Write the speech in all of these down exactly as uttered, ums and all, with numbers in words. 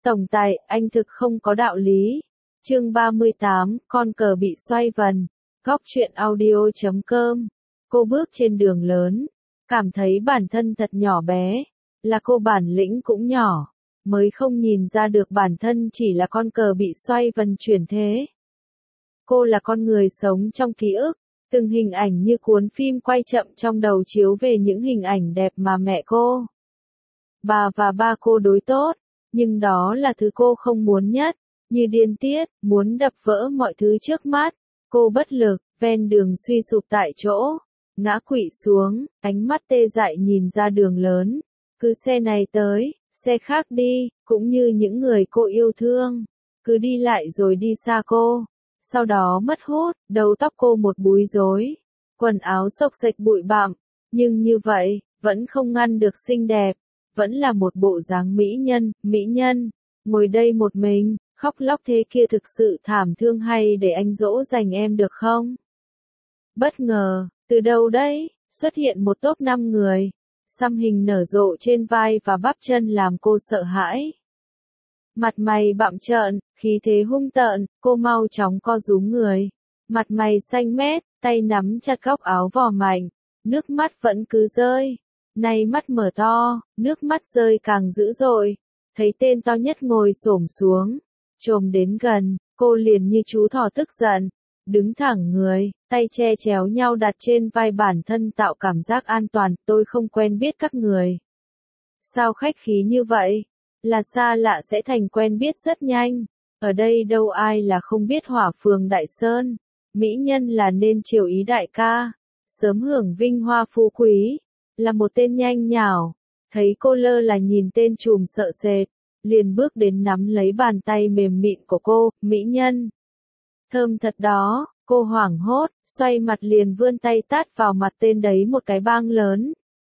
Tổng tài, anh thực không có đạo lý. Chương ba mươi tám, con cờ bị xoay vần. Góc truyện audio chấm com. Cô bước trên đường lớn, cảm thấy bản thân thật nhỏ bé, là cô bản lĩnh cũng nhỏ, mới không nhìn ra được bản thân chỉ là con cờ bị xoay vần chuyển thế. Cô là con người sống trong ký ức, từng hình ảnh như cuốn phim quay chậm trong đầu chiếu về những hình ảnh đẹp mà mẹ cô, bà và ba cô đối tốt, nhưng đó là thứ cô không muốn nhất, như điên tiết, muốn đập vỡ mọi thứ trước mắt. Cô bất lực, ven đường suy sụp tại chỗ, ngã quỵ xuống, ánh mắt tê dại nhìn ra đường lớn, cứ xe này tới, xe khác đi, cũng như những người cô yêu thương, cứ đi lại rồi đi xa cô. Sau đó mất hút, đầu tóc cô một búi rối, quần áo xộc xệch bụi bặm, nhưng như vậy, vẫn không ngăn được xinh đẹp, vẫn là một bộ dáng mỹ nhân, mỹ nhân, ngồi đây một mình, khóc lóc thế kia thực sự thảm thương hay để anh dỗ dành em được không? Bất ngờ, từ đâu đấy, xuất hiện một tốp năm người, xăm hình nở rộ trên vai và bắp chân làm cô sợ hãi. Mặt mày bặm trợn, khí thế hung tợn, cô mau chóng co rúm người. Mặt mày xanh mét, tay nắm chặt góc áo vò mạnh, nước mắt vẫn cứ rơi. Nay mắt mở to, nước mắt rơi càng dữ dội. Thấy tên to nhất ngồi xổm xuống, chồm đến gần, cô liền như chú thỏ tức giận, đứng thẳng người, tay che chéo nhau đặt trên vai bản thân tạo cảm giác an toàn. Tôi không quen biết các người. Sao khách khí như vậy? Là xa lạ sẽ thành quen biết rất nhanh. Ở đây đâu ai là không biết Hỏa Phường Đại Sơn. Mỹ nhân là nên chiều ý đại ca, sớm hưởng vinh hoa phú quý. Là một tên nhanh nhảu, thấy cô lơ là nhìn tên trùm sợ sệt, liền bước đến nắm lấy bàn tay mềm mịn của cô. Mỹ nhân, thơm thật đó. Cô hoảng hốt, xoay mặt liền vươn tay tát vào mặt tên đấy một cái bang lớn.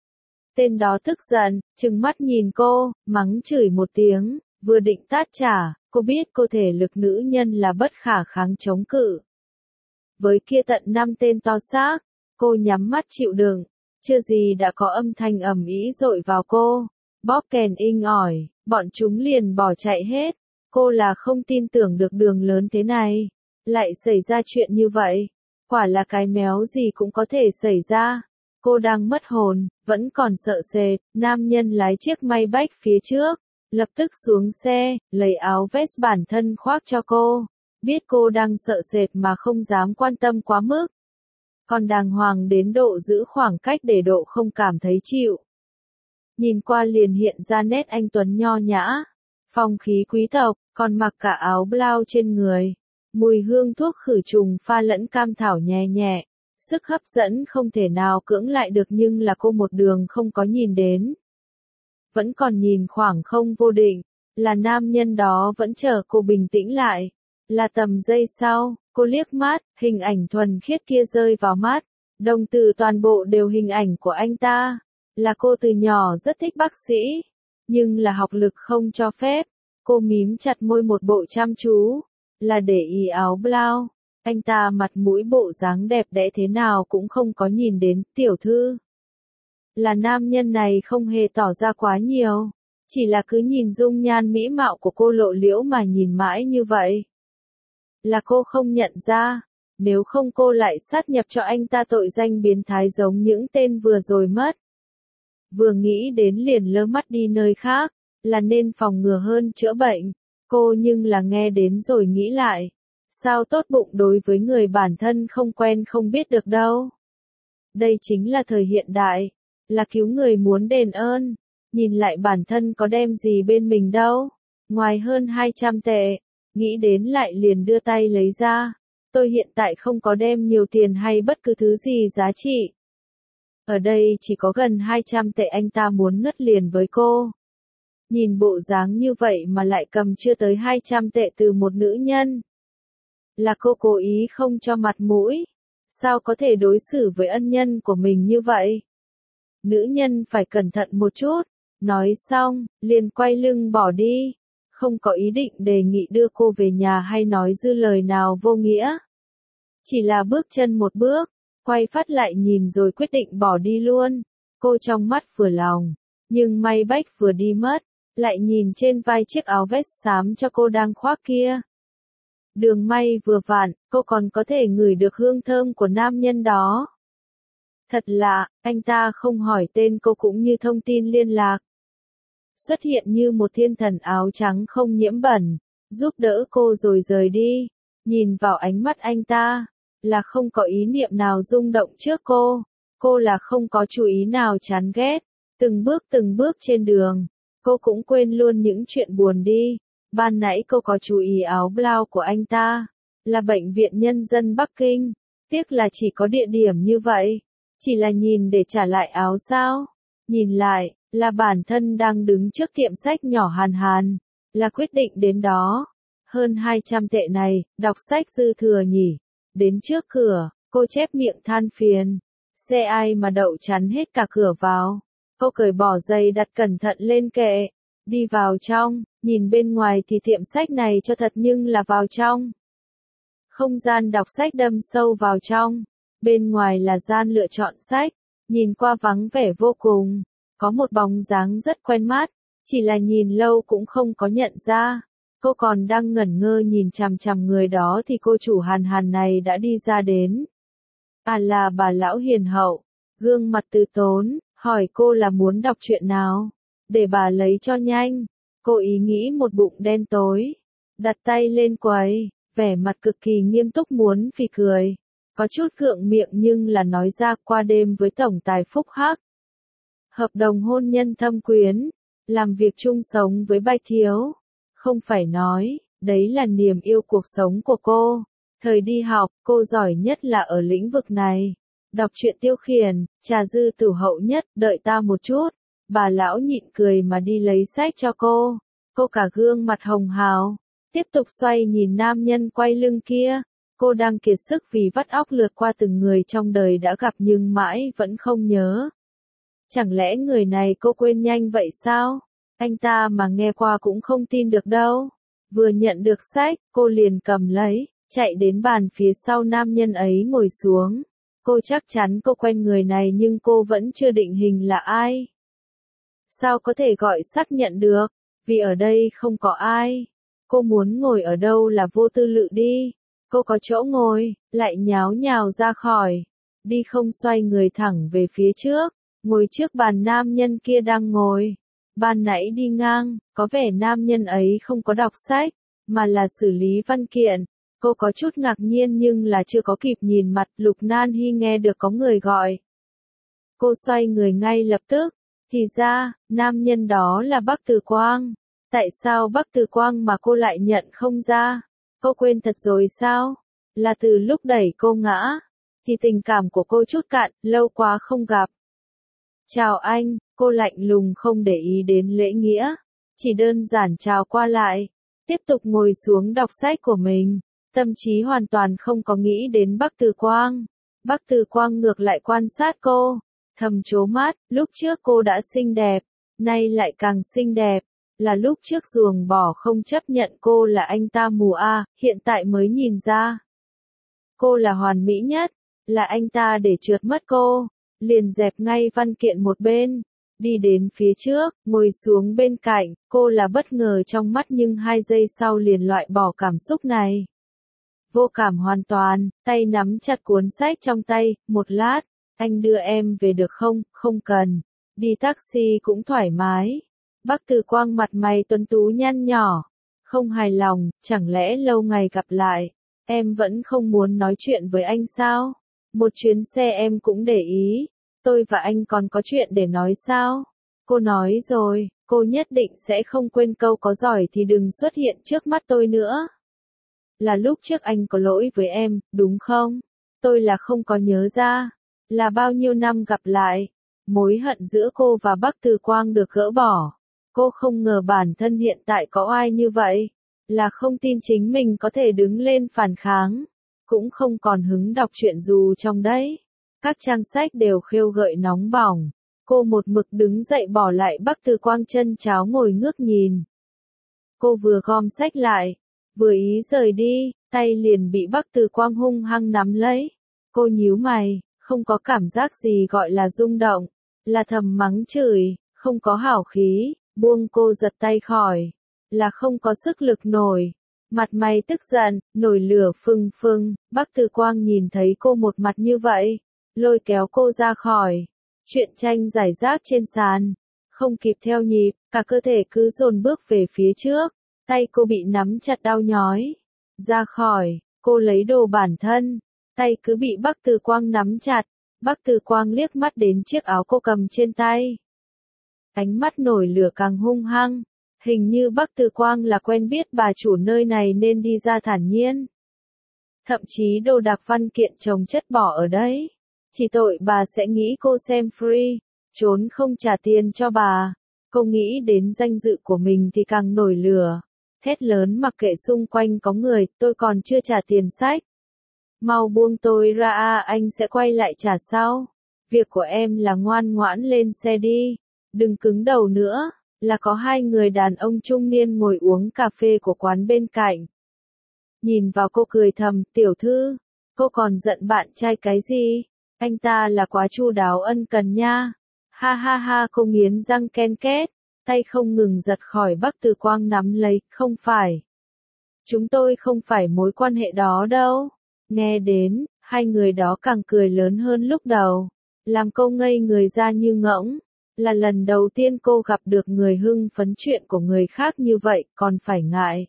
Tên đó tức giận, trừng mắt nhìn cô, mắng chửi một tiếng, vừa định tát trả, cô biết cô thể lực nữ nhân là bất khả kháng chống cự. Với kia tận năm tên to xác, cô nhắm mắt chịu đựng, chưa gì đã có âm thanh ầm ĩ dội vào cô, bóp kèn inh ỏi, bọn chúng liền bỏ chạy hết. Cô là không tin tưởng được đường lớn thế này, lại xảy ra chuyện như vậy, quả là cái méo gì cũng có thể xảy ra. Cô đang mất hồn, vẫn còn sợ sệt, nam nhân lái chiếc Maybach phía trước, lập tức xuống xe, lấy áo vest bản thân khoác cho cô, biết cô đang sợ sệt mà không dám quan tâm quá mức. Còn đàng hoàng đến độ giữ khoảng cách để độ không cảm thấy chịu. Nhìn qua liền hiện ra nét anh tuấn nho nhã, phong khí quý tộc, còn mặc cả áo blau trên người. Mùi hương thuốc khử trùng pha lẫn cam thảo nhẹ nhẹ. Sức hấp dẫn không thể nào cưỡng lại được, nhưng là cô một đường không có nhìn đến. Vẫn còn nhìn khoảng không vô định, là nam nhân đó vẫn chờ cô bình tĩnh lại. Là tầm giây sau, cô liếc mắt, hình ảnh thuần khiết kia rơi vào mắt. Đồng tử toàn bộ đều hình ảnh của anh ta. Là cô từ nhỏ rất thích bác sĩ, nhưng là học lực không cho phép. Cô mím chặt môi một bộ chăm chú, là để ý áo blau. Anh ta mặt mũi bộ dáng đẹp đẽ thế nào cũng không có nhìn đến. Tiểu thư, là nam nhân này không hề tỏ ra quá nhiều, chỉ là cứ nhìn dung nhan mỹ mạo của cô lộ liễu mà nhìn mãi như vậy. Là cô không nhận ra, nếu không cô lại sát nhập cho anh ta tội danh biến thái giống những tên vừa rồi mất. Vừa nghĩ đến liền lơ mắt đi nơi khác, là nên phòng ngừa hơn chữa bệnh. Cô nhưng là nghe đến rồi nghĩ lại. Sao tốt bụng đối với người bản thân không quen không biết được đâu. Đây chính là thời hiện đại, là cứu người muốn đền ơn, nhìn lại bản thân có đem gì bên mình đâu, ngoài hơn hai trăm tệ, nghĩ đến lại liền đưa tay lấy ra. Tôi hiện tại không có đem nhiều tiền hay bất cứ thứ gì giá trị. Ở đây chỉ có gần hai trăm tệ. Anh ta muốn ngất liền với cô. Nhìn bộ dáng như vậy mà lại cầm chưa tới hai trăm tệ từ một nữ nhân. Là cô cố ý không cho mặt mũi. Sao có thể đối xử với ân nhân của mình như vậy? Nữ nhân phải cẩn thận một chút. Nói xong, liền quay lưng bỏ đi. Không có ý định đề nghị đưa cô về nhà hay nói dư lời nào vô nghĩa. Chỉ là bước chân một bước, quay phát lại nhìn rồi quyết định bỏ đi luôn. Cô trong mắt vừa lòng, nhưng Maybach vừa đi mất. lại nhìn trên vai chiếc áo vest xám cho cô đang khoác kia. Đường may vừa vặn, cô còn có thể ngửi được hương thơm của nam nhân đó. Thật lạ, anh ta không hỏi tên cô cũng như thông tin liên lạc. Xuất hiện như một thiên thần áo trắng không nhiễm bẩn, giúp đỡ cô rồi rời đi. Nhìn vào ánh mắt anh ta, là không có ý niệm nào rung động trước cô. Cô là không có chú ý nào chán ghét. Từng bước từng bước trên đường, cô cũng quên luôn những chuyện buồn đi. Ban nãy cô có chú ý áo blau của anh ta, là Bệnh viện Nhân dân Bắc Kinh. Tiếc là chỉ có địa điểm như vậy. Chỉ là nhìn để trả lại áo sao? Nhìn lại, là bản thân đang đứng trước tiệm sách nhỏ Hàn Hàn. Là quyết định đến đó. Hơn hai trăm tệ này, đọc sách dư thừa nhỉ. Đến trước cửa, cô chép miệng than phiền. Xe ai mà đậu chắn hết cả cửa vào. Cô cởi bỏ giày đặt cẩn thận lên kệ. Đi vào trong, nhìn bên ngoài thì tiệm sách này cho thật nhưng là vào trong. Không gian đọc sách đâm sâu vào trong. Bên ngoài là gian lựa chọn sách. Nhìn qua vắng vẻ vô cùng. Có một bóng dáng rất quen mắt. Chỉ là nhìn lâu cũng không có nhận ra. Cô còn đang ngẩn ngơ nhìn chằm chằm người đó thì cô chủ Hàn Hàn này đã đi ra đến. À là bà lão hiền hậu. Gương mặt từ tốn, hỏi cô là muốn đọc chuyện nào. Để bà lấy cho nhanh. Cô ý nghĩ một bụng đen tối. Đặt tay lên quầy, vẻ mặt cực kỳ nghiêm túc muốn phì cười. Có chút gượng miệng nhưng là nói ra qua đêm với tổng tài Phúc Hắc. Hợp đồng hôn nhân thâm quyến. Làm việc chung sống với Bạch Thiếu. Không phải nói, đấy là niềm yêu cuộc sống của cô. Thời đi học, cô giỏi nhất là ở lĩnh vực này. Đọc truyện tiêu khiển, trà dư tửu hậu nhất, đợi ta một chút. Bà lão nhịn cười mà đi lấy sách cho cô. Cô cả gương mặt hồng hào. Tiếp tục xoay nhìn nam nhân quay lưng kia. Cô đang kiệt sức vì vắt óc lượt qua từng người trong đời đã gặp nhưng mãi vẫn không nhớ. Chẳng lẽ người này cô quên nhanh vậy sao? Anh ta mà nghe qua cũng không tin được đâu. Vừa nhận được sách, cô liền cầm lấy, chạy đến bàn phía sau nam nhân ấy ngồi xuống. Cô chắc chắn cô quen người này nhưng cô vẫn chưa định hình là ai. Sao có thể gọi xác nhận được? Vì ở đây không có ai. Cô muốn ngồi ở đâu là vô tư lự đi. Cô có chỗ ngồi, lại nháo nhào ra khỏi. Đi không xoay người thẳng về phía trước. Ngồi trước bàn nam nhân kia đang ngồi. Ban nãy đi ngang, có vẻ nam nhân ấy không có đọc sách, mà là xử lý văn kiện. Cô có chút ngạc nhiên nhưng là chưa có kịp nhìn mặt Lục Nan Hy nghe được có người gọi. Cô xoay người ngay lập tức. Thì ra, nam nhân đó là Bắc Từ Quang. Tại sao Bắc Từ Quang mà cô lại nhận không ra? Cô quên thật rồi sao? Là từ lúc đẩy cô ngã, thì tình cảm của cô chút cạn, lâu quá không gặp. Chào anh, cô lạnh lùng không để ý đến lễ nghĩa. Chỉ đơn giản chào qua lại. Tiếp tục ngồi xuống đọc sách của mình. Tâm trí hoàn toàn không có nghĩ đến Bắc Từ Quang. Bắc Từ Quang ngược lại quan sát cô. Thầm trố mắt, lúc trước cô đã xinh đẹp. Nay lại càng xinh đẹp. Là lúc trước ruồng bỏ không chấp nhận cô là anh ta mù a, hiện tại mới nhìn ra. Cô là hoàn mỹ nhất. Là anh ta để trượt mất cô. Liền dẹp ngay văn kiện một bên. Đi đến phía trước, ngồi xuống bên cạnh. Cô là bất ngờ trong mắt nhưng hai giây sau liền loại bỏ cảm xúc này. Vô cảm hoàn toàn, tay nắm chặt cuốn sách trong tay, một lát. Anh đưa em về được không? Không cần. Đi taxi cũng thoải mái. Bắc Từ Quang mặt mày tuấn tú nhăn nhỏ. Không hài lòng, chẳng lẽ lâu ngày gặp lại. Em vẫn không muốn nói chuyện với anh sao? Một chuyến xe em cũng để ý. Tôi và anh còn có chuyện để nói sao? Cô nói rồi, cô nhất định sẽ không quên câu có giỏi thì đừng xuất hiện trước mắt tôi nữa. Là lúc trước anh có lỗi với em, đúng không? Tôi là không có nhớ ra. Là bao nhiêu năm gặp lại. Mối hận giữa cô và Bắc Từ Quang được gỡ bỏ. Cô không ngờ bản thân hiện tại có ai như vậy. Là không tin chính mình có thể đứng lên phản kháng. Cũng không còn hứng đọc truyện dù trong đấy. Các trang sách đều khêu gợi nóng bỏng. Cô một mực đứng dậy bỏ lại Bắc Từ Quang chân cháo ngồi ngước nhìn. Cô vừa gom sách lại, vừa ý rời đi, tay liền bị Bắc Từ Quang hung hăng nắm lấy. Cô nhíu mày, không có cảm giác gì gọi là rung động, là thầm mắng chửi, không có hảo khí, buông cô giật tay khỏi, là không có sức lực nổi. Mặt mày tức giận, nổi lửa phừng phừng, Bắc Từ Quang nhìn thấy cô một mặt như vậy, lôi kéo cô ra khỏi. Truyện tranh giải rác trên sàn, không kịp theo nhịp, cả cơ thể cứ dồn bước về phía trước, tay cô bị nắm chặt đau nhói. Ra khỏi, cô lấy đồ bản thân, tay cứ bị Bắc Từ Quang nắm chặt. Bắc Từ Quang liếc mắt đến chiếc áo cô cầm trên tay. Ánh mắt nổi lửa càng hung hăng, hình như Bắc Từ Quang là quen biết bà chủ nơi này nên đi ra thản nhiên. Thậm chí đồ đạc văn kiện chồng chất bỏ ở đấy. Chỉ tội bà sẽ nghĩ cô xem free, trốn không trả tiền cho bà. Cô nghĩ đến danh dự của mình thì càng nổi lửa. Thét lớn mặc kệ xung quanh có người, tôi còn chưa trả tiền sách. Mau buông tôi ra à, anh sẽ quay lại trả sau. Việc của em là ngoan ngoãn lên xe đi. Đừng cứng đầu nữa. Là có hai người đàn ông trung niên ngồi uống cà phê của quán bên cạnh. Nhìn vào cô cười thầm, tiểu thư, cô còn giận bạn trai cái gì? Anh ta là quá chu đáo ân cần nha. Ha ha ha, cô nghiến răng ken két, tay không ngừng giật khỏi Bắc Từ Quang nắm lấy, không phải. Chúng tôi không phải mối quan hệ đó đâu. Nghe đến, hai người đó càng cười lớn hơn lúc đầu, làm cô ngây người ra như ngỗng. Là lần đầu tiên cô gặp được người hưng phấn chuyện của người khác như vậy, còn phải ngại.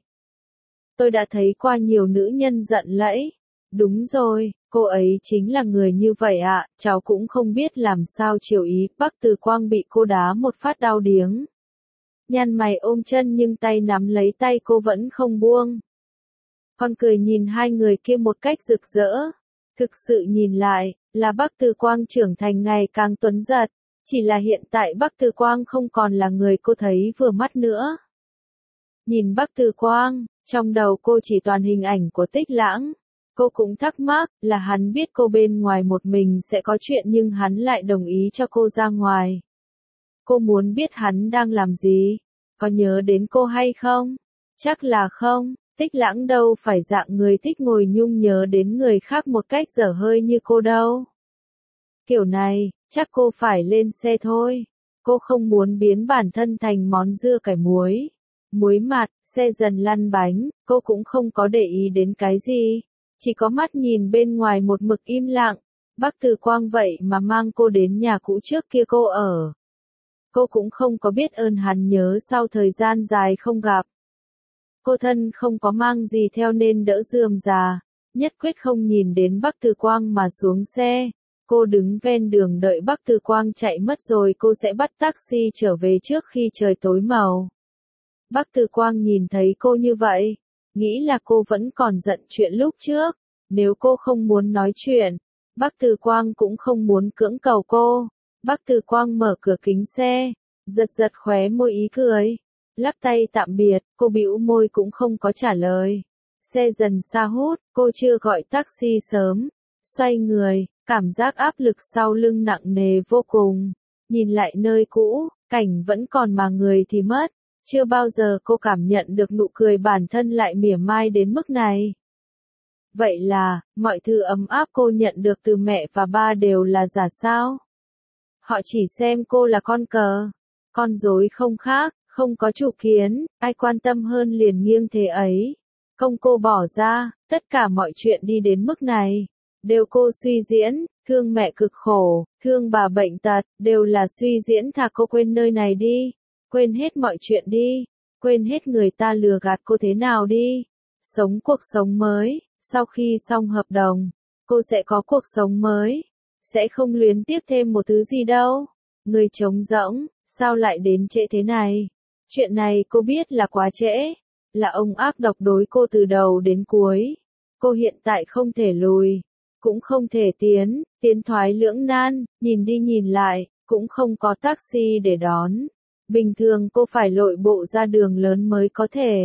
Tôi đã thấy qua nhiều nữ nhân giận lẫy. Đúng rồi, cô ấy chính là người như vậy ạ, à, cháu cũng không biết làm sao chiều ý. Bắc Từ Quang bị cô đá một phát đau điếng. Nhăn mày ôm chân nhưng tay nắm lấy tay cô vẫn không buông. Con cười nhìn hai người kia một cách rực rỡ. Thực sự nhìn lại, là Bắc Từ Quang trưởng thành ngày càng tuấn giật. Chỉ là hiện tại Bắc Từ Quang không còn là người cô thấy vừa mắt nữa. Nhìn Bắc Từ Quang, trong đầu cô chỉ toàn hình ảnh của Tích Lãng. Cô cũng thắc mắc, là hắn biết cô bên ngoài một mình sẽ có chuyện nhưng hắn lại đồng ý cho cô ra ngoài. Cô muốn biết hắn đang làm gì? Có nhớ đến cô hay không? Chắc là không, Tích Lãng đâu phải dạng người thích ngồi nhung nhớ đến người khác một cách dở hơi như cô đâu. Kiểu này, chắc cô phải lên xe thôi. Cô không muốn biến bản thân thành món dưa cải muối. Muối mặt, xe dần lăn bánh, cô cũng không có để ý đến cái gì. Chỉ có mắt nhìn bên ngoài một mực im lặng. Bắc Từ Quang vậy mà mang cô đến nhà cũ trước kia cô ở. Cô cũng không có biết ơn hắn nhớ sau thời gian dài không gặp. Cô thân không có mang gì theo nên đỡ rườm rà. Nhất quyết không nhìn đến Bắc Từ Quang mà xuống xe. Cô đứng ven đường đợi Bắc Từ Quang chạy mất rồi cô sẽ bắt taxi trở về trước khi trời tối màu. Bắc Từ Quang nhìn thấy cô như vậy, nghĩ là cô vẫn còn giận chuyện lúc trước. Nếu cô không muốn nói chuyện, Bắc Từ Quang cũng không muốn cưỡng cầu cô. Bắc Từ Quang mở cửa kính xe, giật giật khóe môi ý cười. Lắc tay tạm biệt, cô bĩu môi cũng không có trả lời. Xe dần xa hút, cô chưa gọi taxi sớm. Xoay người, cảm giác áp lực sau lưng nặng nề vô cùng. Nhìn lại nơi cũ, cảnh vẫn còn mà người thì mất. Chưa bao giờ cô cảm nhận được nụ cười bản thân lại mỉa mai đến mức này. Vậy là, mọi thứ ấm áp cô nhận được từ mẹ và ba đều là giả sao? Họ chỉ xem cô là con cờ, con rối không khác, không có chủ kiến, ai quan tâm hơn liền nghiêng thế ấy. Công cô bỏ ra, tất cả mọi chuyện đi đến mức này, đều cô suy diễn, thương mẹ cực khổ, thương bà bệnh tật, đều là suy diễn. Thà cô quên nơi này đi, quên hết mọi chuyện đi, quên hết người ta lừa gạt cô thế nào đi, sống cuộc sống mới. Sau khi xong hợp đồng, cô sẽ có cuộc sống mới, sẽ không luyến tiếc thêm một thứ gì đâu. Người trống rỗng, sao lại đến trễ thế này? Chuyện này cô biết là quá trễ, là ông ác độc đối cô từ đầu đến cuối. Cô hiện tại không thể lùi, cũng không thể tiến, tiến thoái lưỡng nan, nhìn đi nhìn lại, cũng không có taxi để đón. Bình thường cô phải lội bộ ra đường lớn mới có thể.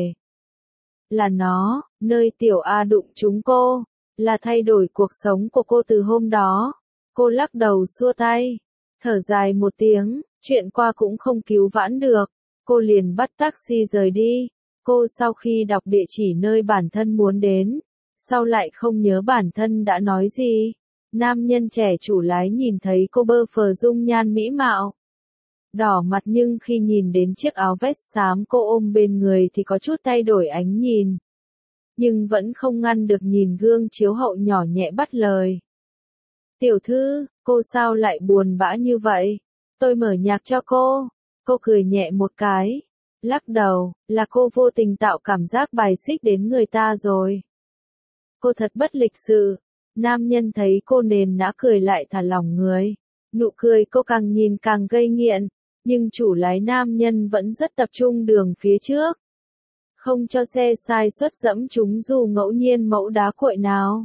Là nó, nơi Tiểu A đụng trúng cô, là thay đổi cuộc sống của cô từ hôm đó. Cô lắc đầu xua tay, thở dài một tiếng, chuyện qua cũng không cứu vãn được. Cô liền bắt taxi rời đi. Cô sau khi đọc địa chỉ nơi bản thân muốn đến, sau lại không nhớ bản thân đã nói gì. Nam nhân trẻ chủ lái nhìn thấy cô bơ phờ dung nhan mỹ mạo, đỏ mặt nhưng khi nhìn đến chiếc áo vest xám cô ôm bên người thì có chút thay đổi ánh nhìn. Nhưng vẫn không ngăn được nhìn gương chiếu hậu nhỏ nhẹ bắt lời. Tiểu thư, cô sao lại buồn bã như vậy? Tôi mở nhạc cho cô. Cô cười nhẹ một cái. Lắc đầu, là cô vô tình tạo cảm giác bài xích đến người ta rồi. Cô thật bất lịch sự. Nam nhân thấy cô nền nã cười lại thả lỏng người. Nụ cười cô càng nhìn càng gây nghiện. Nhưng chủ lái nam nhân vẫn rất tập trung đường phía trước. Không cho xe sai suất dẫm chúng dù ngẫu nhiên mẫu đá cuội nào.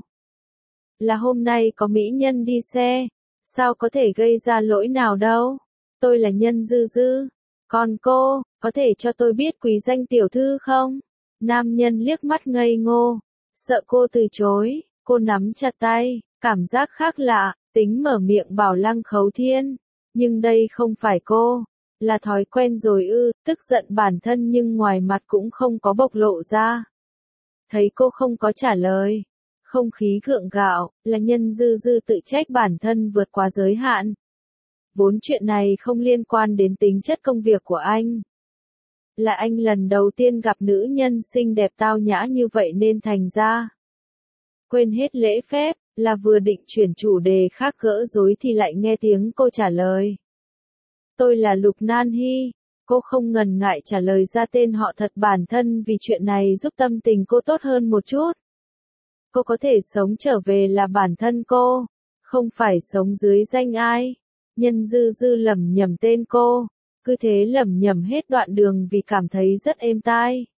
Là hôm nay có mỹ nhân đi xe. Sao có thể gây ra lỗi nào đâu. Tôi là Nhân Dư Dư. Còn cô, có thể cho tôi biết quý danh tiểu thư không? Nam nhân liếc mắt ngây ngô. Sợ cô từ chối, cô nắm chặt tay, cảm giác khác lạ, tính mở miệng bảo Lăng Khấu Thiên. Nhưng đây không phải cô, là thói quen rồi ư, tức giận bản thân nhưng ngoài mặt cũng không có bộc lộ ra. Thấy cô không có trả lời, không khí gượng gạo, là Nhân Dư Dư tự trách bản thân vượt quá giới hạn. Vốn chuyện này không liên quan đến tính chất công việc của anh. Là anh lần đầu tiên gặp nữ nhân xinh đẹp tao nhã như vậy nên thành ra. Quên hết lễ phép, là vừa định chuyển chủ đề khác gỡ rối thì lại nghe tiếng cô trả lời. Tôi là Lục Nan Hy. Cô không ngần ngại trả lời ra tên họ thật bản thân vì chuyện này giúp tâm tình cô tốt hơn một chút. Cô có thể sống trở về là bản thân cô, không phải sống dưới danh ai. Nhân Dư Dư lẩm nhẩm tên cô, cứ thế lẩm nhẩm hết đoạn đường vì cảm thấy rất êm tai.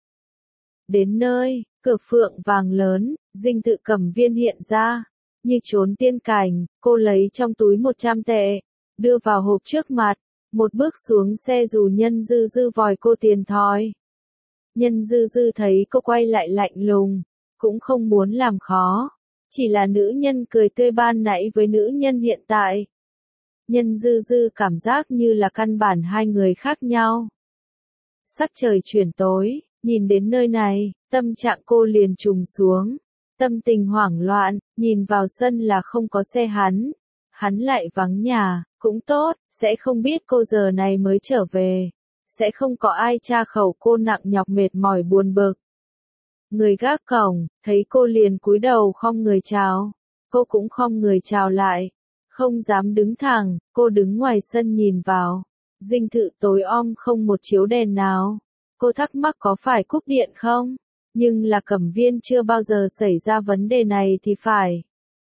Đến nơi, cửa phượng vàng lớn, dinh thự Cẩm Viên hiện ra, như trốn tiên cảnh, cô lấy trong túi một trăm tệ, đưa vào hộp trước mặt, một bước xuống xe dù Nhân Dư Dư vòi cô tiền thoi. Nhân Dư Dư thấy cô quay lại lạnh lùng, cũng không muốn làm khó, chỉ là nữ nhân cười tươi ban nãy với nữ nhân hiện tại. Nhân Dư Dư cảm giác như là căn bản hai người khác nhau. Sắc trời chuyển tối, nhìn đến nơi này, tâm trạng cô liền trùng xuống. Tâm tình hoảng loạn, nhìn vào sân là không có xe hắn. Hắn lại vắng nhà, cũng tốt, sẽ không biết cô giờ này mới trở về. Sẽ không có ai tra khẩu cô nặng nhọc mệt mỏi buồn bực. Người gác cổng, thấy cô liền cúi đầu khom người chào. Cô cũng khom người chào lại. Không dám đứng thẳng, cô đứng ngoài sân nhìn vào. Dinh thự tối om không một chiếu đèn nào. Cô thắc mắc có phải cúp điện không? Nhưng là Cẩm Viên chưa bao giờ xảy ra vấn đề này thì phải.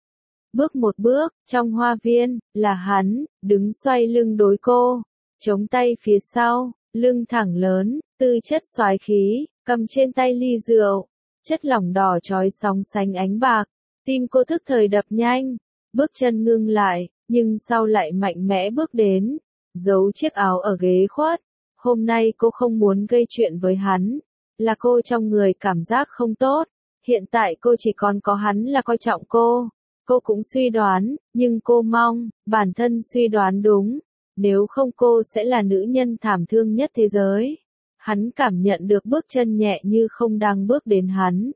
Bước một bước, trong hoa viên, là hắn, đứng xoay lưng đối cô. Chống tay phía sau, lưng thẳng lớn, tư chất soái khí, cầm trên tay ly rượu. Chất lỏng đỏ chói sóng sánh ánh bạc. Tim cô thức thời đập nhanh. Bước chân ngưng lại, nhưng sau lại mạnh mẽ bước đến, giấu chiếc áo ở ghế khuất. Hôm nay cô không muốn gây chuyện với hắn, là cô trong người cảm giác không tốt. Hiện tại cô chỉ còn có hắn là coi trọng cô. Cô cũng suy đoán, nhưng cô mong, bản thân suy đoán đúng. Nếu không cô sẽ là nữ nhân thảm thương nhất thế giới. Hắn cảm nhận được bước chân nhẹ như không đang bước đến hắn.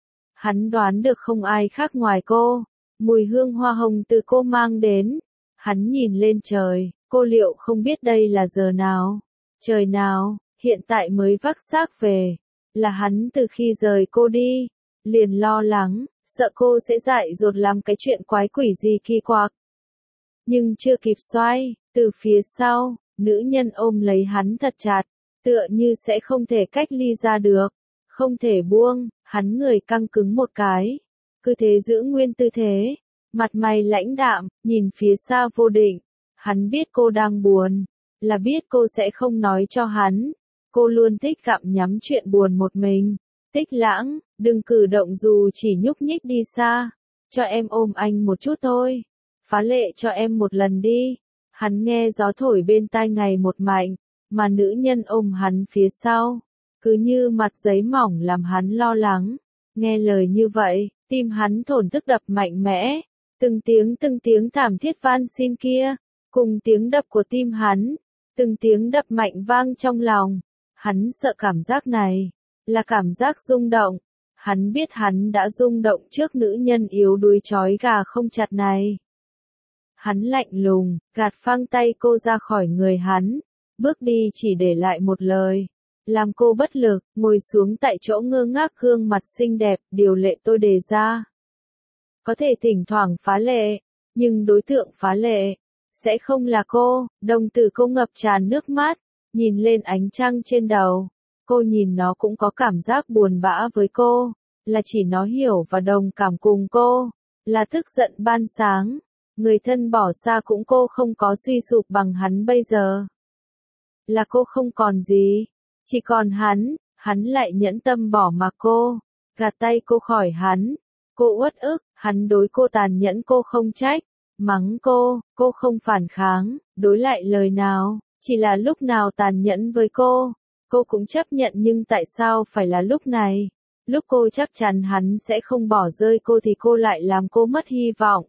Hắn đoán được không ai khác ngoài cô. Mùi hương hoa hồng từ cô mang đến. Hắn nhìn lên trời, cô liệu không biết đây là giờ nào? Trời nào, hiện tại mới vác xác về. Là hắn từ khi rời cô đi. Liền lo lắng, sợ cô sẽ dại dột làm cái chuyện quái quỷ gì kỳ quặc. Nhưng chưa kịp xoay, từ phía sau, nữ nhân ôm lấy hắn thật chặt, tựa như sẽ không thể cách ly ra được. Không thể buông, hắn người căng cứng một cái. Cứ thế giữ nguyên tư thế, mặt mày lãnh đạm, nhìn phía xa vô định. Hắn biết cô đang buồn, là biết cô sẽ không nói cho hắn. Cô luôn thích gặm nhắm chuyện buồn một mình. Tích Lãng, đừng cử động dù chỉ nhúc nhích đi xa. Cho em ôm anh một chút thôi. Phá lệ cho em một lần đi. Hắn nghe gió thổi bên tai ngày một mạnh, mà nữ nhân ôm hắn phía sau. Cứ như mặt giấy mỏng làm hắn lo lắng. Nghe lời như vậy, tim hắn thổn thức đập mạnh mẽ. Từng tiếng từng tiếng thảm thiết van xin kia, cùng tiếng đập của tim hắn, từng tiếng đập mạnh vang trong lòng. Hắn sợ cảm giác này, là cảm giác rung động. Hắn biết hắn đã rung động trước nữ nhân yếu đuối trói gà không chặt này. Hắn lạnh lùng, gạt phăng tay cô ra khỏi người hắn, bước đi chỉ để lại một lời. Làm cô bất lực, ngồi xuống tại chỗ ngơ ngác gương mặt xinh đẹp, điều lệ tôi đề ra. Có thể thỉnh thoảng phá lệ, nhưng đối tượng phá lệ sẽ không là cô. Đồng tử cô ngập tràn nước mắt, nhìn lên ánh trăng trên đầu. Cô nhìn nó cũng có cảm giác buồn bã với cô, là chỉ nó hiểu và đồng cảm cùng cô, là tức giận ban sáng. Người thân bỏ xa cũng cô không có suy sụp bằng hắn bây giờ. Là cô không còn gì, chỉ còn hắn, hắn lại nhẫn tâm bỏ mặc cô, gạt tay cô khỏi hắn. Cô uất ức, hắn đối cô tàn nhẫn cô không trách, mắng cô, cô không phản kháng, đối lại lời nào, chỉ là lúc nào tàn nhẫn với cô, cô cũng chấp nhận nhưng tại sao phải là lúc này? Lúc cô chắc chắn hắn sẽ không bỏ rơi cô thì cô lại làm cô mất hy vọng.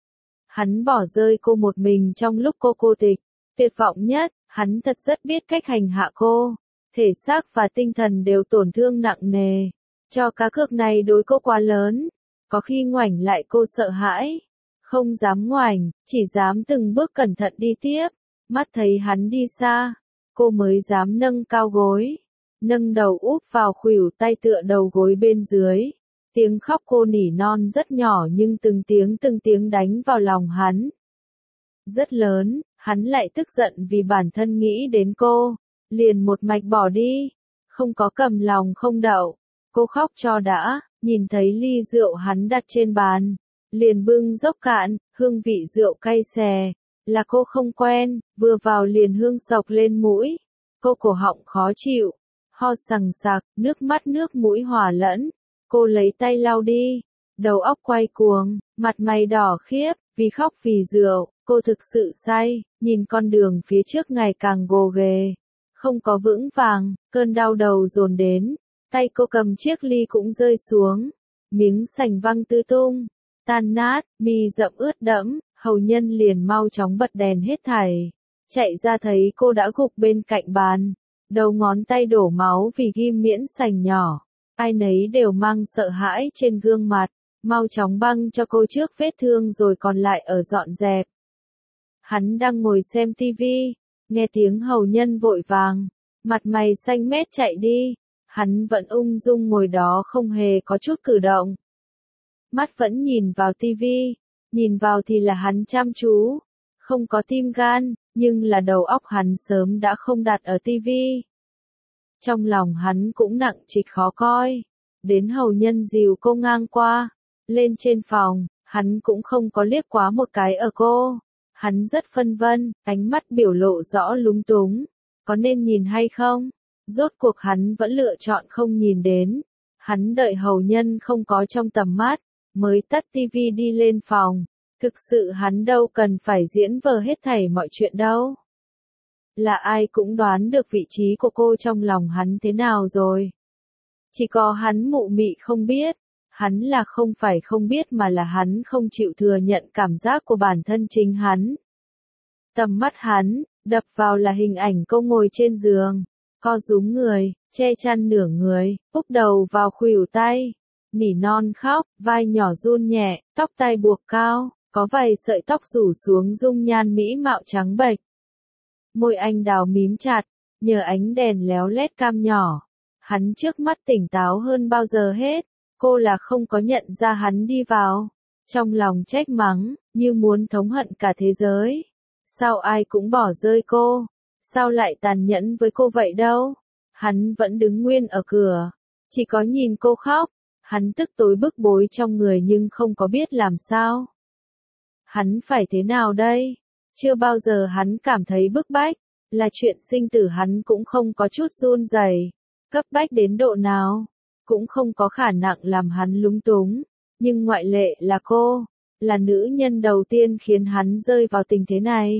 Hắn bỏ rơi cô một mình trong lúc cô cô tịch, tuyệt vọng nhất, hắn thật rất biết cách hành hạ cô, thể xác và tinh thần đều tổn thương nặng nề. Cho cá cược này đối cô quá lớn, có khi ngoảnh lại cô sợ hãi, không dám ngoảnh, chỉ dám từng bước cẩn thận đi tiếp. Mắt thấy hắn đi xa, cô mới dám nâng cao gối, nâng đầu úp vào khuỷu tay tựa đầu gối bên dưới. Tiếng khóc cô nỉ non rất nhỏ nhưng từng tiếng từng tiếng đánh vào lòng hắn. Rất lớn, hắn lại tức giận vì bản thân nghĩ đến cô, liền một mạch bỏ đi, không có cầm lòng không đậu. Cô khóc cho đã, nhìn thấy ly rượu hắn đặt trên bàn, liền bưng dốc cạn, hương vị rượu cay xè, là cô không quen, vừa vào liền hương sộc lên mũi. Cô cổ họng khó chịu, ho sằng sặc, nước mắt nước mũi hòa lẫn. Cô lấy tay lau đi, đầu óc quay cuồng, mặt mày đỏ khiếp, vì khóc vì rượu, cô thực sự say, nhìn con đường phía trước ngày càng gồ ghề, không có vững vàng, cơn đau đầu dồn đến, tay cô cầm chiếc ly cũng rơi xuống, miếng sành văng tứ tung, tan nát, mi rậm ướt đẫm, hầu nhân liền mau chóng bật đèn hết thảy, chạy ra thấy cô đã gục bên cạnh bàn, đầu ngón tay đổ máu vì ghim miễn sành nhỏ. Ai nấy đều mang sợ hãi trên gương mặt, mau chóng băng cho cô trước vết thương rồi còn lại ở dọn dẹp. Hắn đang ngồi xem tivi, nghe tiếng hầu nhân vội vàng, mặt mày xanh mét chạy đi, hắn vẫn ung dung ngồi đó không hề có chút cử động. Mắt vẫn nhìn vào tivi, nhìn vào thì là hắn chăm chú, không có tim gan, nhưng là đầu óc hắn sớm đã không đặt ở tivi. Trong lòng hắn cũng nặng trịch khó coi, đến hầu nhân dìu cô ngang qua, lên trên phòng, hắn cũng không có liếc quá một cái ở cô, hắn rất phân vân, ánh mắt biểu lộ rõ lúng túng, có nên nhìn hay không, rốt cuộc hắn vẫn lựa chọn không nhìn đến, hắn đợi hầu nhân không có trong tầm mắt, mới tắt tivi đi lên phòng, thực sự hắn đâu cần phải diễn vờ hết thảy mọi chuyện đâu. Là ai cũng đoán được vị trí của cô trong lòng hắn thế nào rồi. Chỉ có hắn mụ mị không biết, hắn là không phải không biết mà là hắn không chịu thừa nhận cảm giác của bản thân chính hắn. Tầm mắt hắn, đập vào là hình ảnh cô ngồi trên giường, co rúm người, che chăn nửa người, úp đầu vào khuỷu tay, nỉ non khóc, vai nhỏ run nhẹ, tóc tai buộc cao, có vài sợi tóc rủ xuống dung nhan mỹ mạo trắng bệch. Môi anh đào mím chặt, nhờ ánh đèn léo lét cam nhỏ. Hắn trước mắt tỉnh táo hơn bao giờ hết, cô là không có nhận ra hắn đi vào. Trong lòng trách mắng, như muốn thống hận cả thế giới. Sao ai cũng bỏ rơi cô? Sao lại tàn nhẫn với cô vậy đâu? Hắn vẫn đứng nguyên ở cửa, chỉ có nhìn cô khóc. Hắn tức tối bức bối trong người nhưng không có biết làm sao. Hắn phải thế nào đây? Chưa bao giờ hắn cảm thấy bức bách, là chuyện sinh tử hắn cũng không có chút run rẩy, cấp bách đến độ nào, cũng không có khả năng làm hắn lúng túng, nhưng ngoại lệ là cô, là nữ nhân đầu tiên khiến hắn rơi vào tình thế này.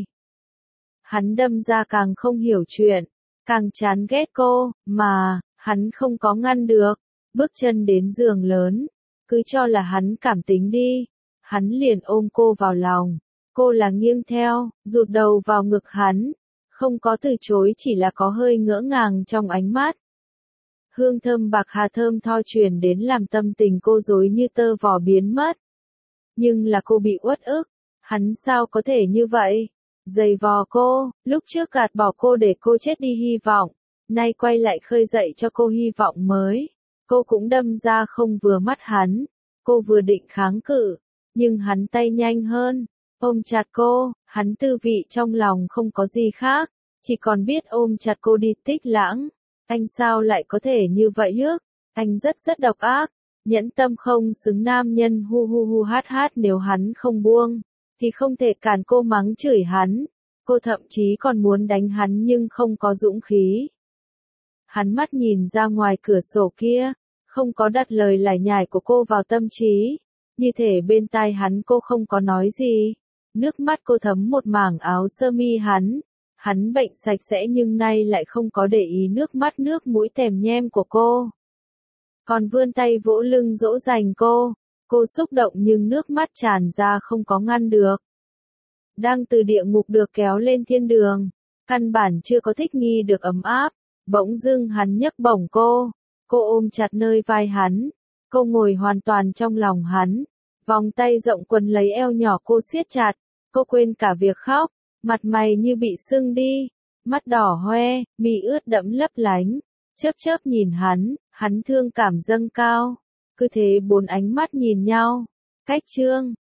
Hắn đâm ra càng không hiểu chuyện, càng chán ghét cô, mà, hắn không có ngăn được, bước chân đến giường lớn, cứ cho là hắn cảm tính đi, hắn liền ôm cô vào lòng. Cô là nghiêng theo, rụt đầu vào ngực hắn, không có từ chối chỉ là có hơi ngỡ ngàng trong ánh mắt. Hương thơm bạc hà thơm tho truyền đến làm tâm tình cô rối như tơ vò biến mất. Nhưng là cô bị uất ức, hắn sao có thể như vậy? giày vò cô, lúc trước gạt bỏ cô để cô chết đi hy vọng, nay quay lại khơi dậy cho cô hy vọng mới. Cô cũng đâm ra không vừa mắt hắn, cô vừa định kháng cự, nhưng hắn tay nhanh hơn, ôm chặt cô, hắn tư vị trong lòng không có gì khác, chỉ còn biết ôm chặt cô đi Tích Lãng. Anh sao lại có thể như vậy chứ? Anh rất rất độc ác, nhẫn tâm không xứng nam nhân hu hu hu hát hát, nếu hắn không buông, thì không thể cản cô mắng chửi hắn, cô thậm chí còn muốn đánh hắn nhưng không có dũng khí. Hắn mắt nhìn ra ngoài cửa sổ kia, không có đặt lời lải nhải của cô vào tâm trí, như thể bên tai hắn cô không có nói gì. Nước mắt cô thấm một mảng áo sơ mi hắn, hắn bệnh sạch sẽ nhưng nay lại không có để ý nước mắt nước mũi tèm nhem của cô. Còn vươn tay vỗ lưng dỗ dành cô, cô xúc động nhưng nước mắt tràn ra không có ngăn được. Đang từ địa ngục được kéo lên thiên đường, căn bản chưa có thích nghi được ấm áp, bỗng dưng hắn nhấc bổng cô, cô ôm chặt nơi vai hắn, cô ngồi hoàn toàn trong lòng hắn, vòng tay rộng quấn lấy eo nhỏ cô siết chặt, cô quên cả việc khóc, mặt mày như bị sưng đi, mắt đỏ hoe, mi ướt đẫm lấp lánh, chớp chớp nhìn hắn, hắn thương cảm dâng cao, cứ thế bốn ánh mắt nhìn nhau, cách chương.